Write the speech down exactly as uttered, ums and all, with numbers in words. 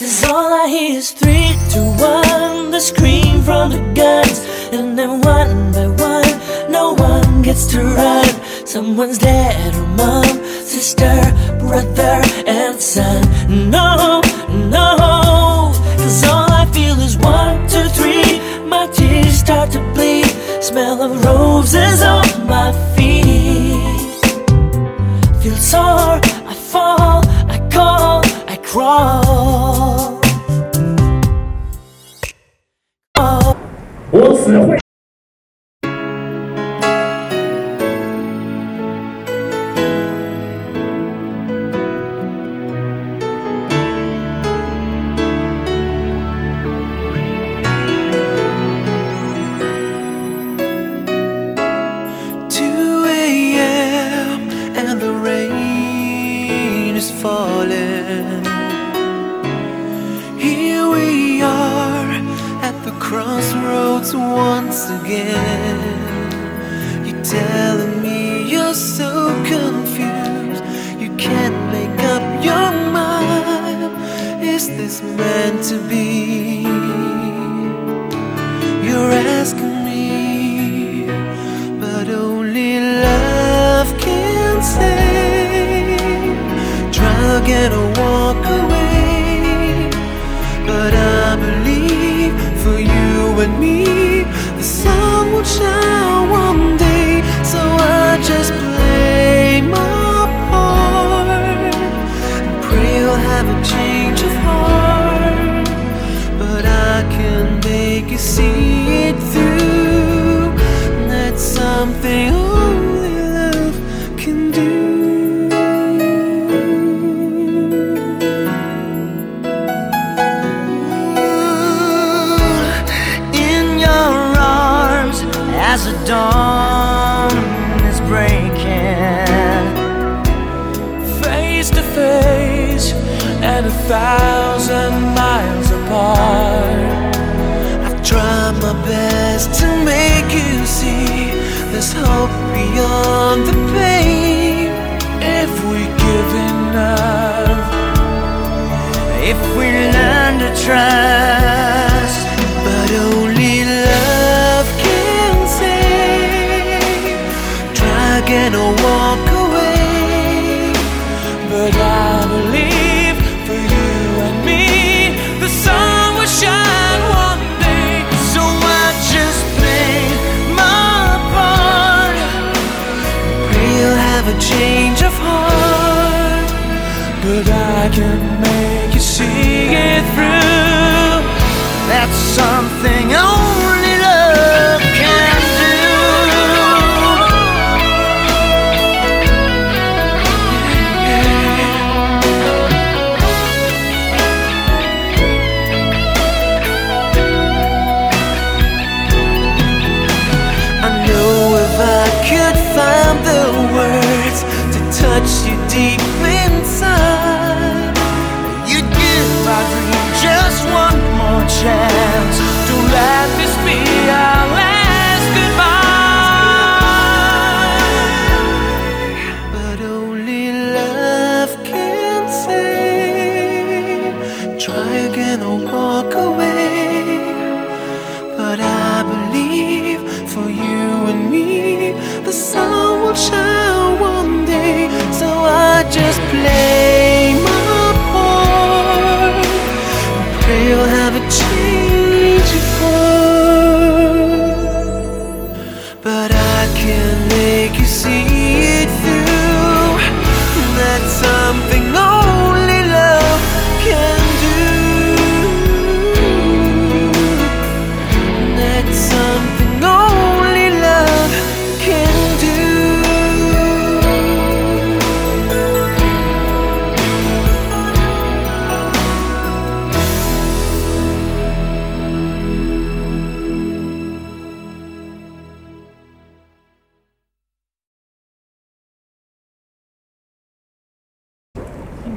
'Cause all I hear is three, two, one, the scream from the guns. And then one by one, no one gets to run. Someone's dead, or mom, sister, brother, and son. No, no, 'cause all I feel is one, two, three. My tears start to bleed. Smell of roses on my feet. Feel sore, I fall, I call, I crawl. 我只会。 two a m and the rain is falling. Here we are at the crossroads once again. You're telling me you're so confused, you can't make up your mind. Is this meant to be? You're asking me, but only love can save. Try again or walk away, but I believe for you and me, the sun will shine one day. So I just play my part and pray you'll have a change of heart. But I can make you see it through. That's something only love can do. As the dawn is breaking, face to face and a thousand miles apart, I've tried my best to make you see there's hope beyond the pain. If we give enough, if we learn to trust, but only love can save. Try again or walk away, but I believe for you and me, the sun will shine one day. So I just play my part, pray you'll have a change of heart. But I can make you see it through. That's something only love can do. I know if I could find the words to touch you deep inside, you'd give my dream just one more chance. Don't let this be our last goodbye. But only love can save. Try again or walk away, but I believe for you and me, the sun will shine one day. So I just play my part, pray you'll have a chance.